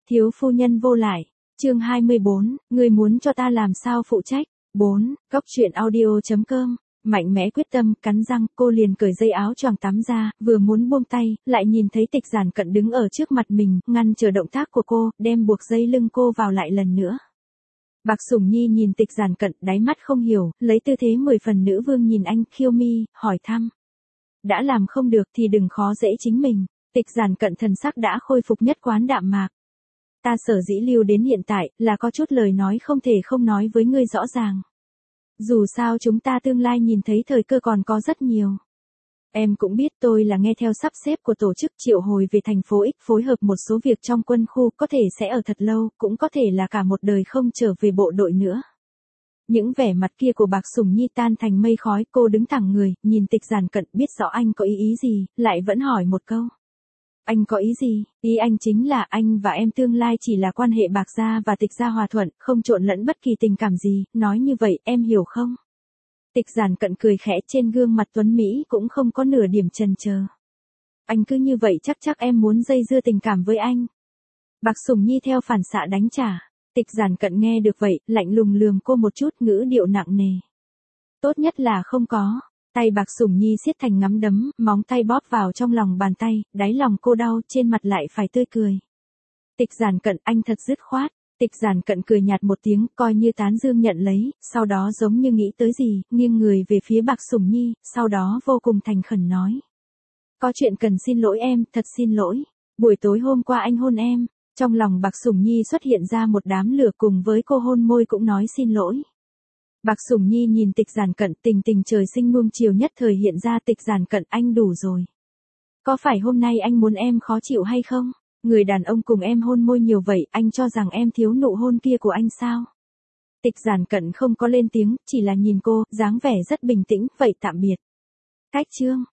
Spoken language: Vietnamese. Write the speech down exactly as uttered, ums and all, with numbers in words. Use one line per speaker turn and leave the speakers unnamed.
Thiếu phu nhân vô lại. Chương hai mươi bốn, ngươi muốn cho ta làm sao phụ trách? bốn, Cốc truyện audio chấm com. Mạnh mẽ quyết tâm, cắn răng, cô liền cởi dây áo choàng tắm ra, vừa muốn buông tay, lại nhìn thấy Tịch Giản Cận đứng ở trước mặt mình, ngăn trở động tác của cô, đem buộc dây lưng cô vào lại lần nữa. Bạc Sủng Nhi nhìn Tịch Giản Cận, đáy mắt không hiểu, lấy tư thế mười phần nữ vương nhìn anh, khiêu mi, hỏi thăm. Đã làm không được thì đừng khó dễ chính mình. Tịch Giản Cận thần sắc đã khôi phục nhất quán đạm mạc. Ta sở dĩ lưu đến hiện tại, là có chút lời nói không thể không nói với ngươi rõ ràng. Dù sao chúng ta tương lai nhìn thấy thời cơ còn có rất nhiều. Em cũng biết tôi là nghe theo sắp xếp của tổ chức triệu hồi về thành phố X phối hợp một số việc trong quân khu, có thể sẽ ở thật lâu, cũng có thể là cả một đời không trở về bộ đội nữa. Những vẻ mặt kia của Bạc Sủng Nhi tan thành mây khói, cô đứng thẳng người, nhìn Tịch Giản Cận, biết rõ anh có ý ý gì, lại vẫn hỏi một câu. Anh có ý gì? Ý anh chính là anh và em tương lai chỉ là quan hệ Bạc gia và Tịch gia hòa thuận, không trộn lẫn bất kỳ tình cảm gì, nói như vậy em hiểu không? Tịch Giản Cận cười khẽ, trên gương mặt tuấn Mỹ cũng không có nửa điểm chần chờ. Anh cứ như vậy chắc chắc em muốn dây dưa tình cảm với anh. Bạc Sủng Nhi theo phản xạ đánh trả. Tịch Giản Cận nghe được vậy, lạnh lùng lườm cô một chút, ngữ điệu nặng nề. Tốt nhất là không có. Tay Bạc Sủng Nhi siết thành nắm đấm, móng tay bóp vào trong lòng bàn tay, đáy lòng cô đau, trên mặt lại phải tươi cười. Tịch Giản Cận, anh thật dứt khoát. Tịch Giản Cận cười nhạt một tiếng, coi như tán dương nhận lấy, sau đó giống như nghĩ tới gì, nghiêng người về phía Bạc Sủng Nhi, sau đó vô cùng thành khẩn nói. Có chuyện cần xin lỗi em, thật xin lỗi. Buổi tối hôm qua anh hôn em. Trong lòng Bạc Sủng Nhi xuất hiện ra một đám lửa, cùng với cô hôn môi cũng nói xin lỗi. Bạc Sủng Nhi nhìn Tịch Giản Cận, tình tình trời sinh nuông chiều nhất thời hiện ra. Tịch Giản Cận, anh đủ rồi. Có phải hôm nay anh muốn em khó chịu hay không? Người đàn ông cùng em hôn môi nhiều vậy, anh cho rằng em thiếu nụ hôn kia của anh sao? Tịch Giản Cận không có lên tiếng, chỉ là nhìn cô, dáng vẻ rất bình tĩnh, vậy tạm biệt. Cách chương.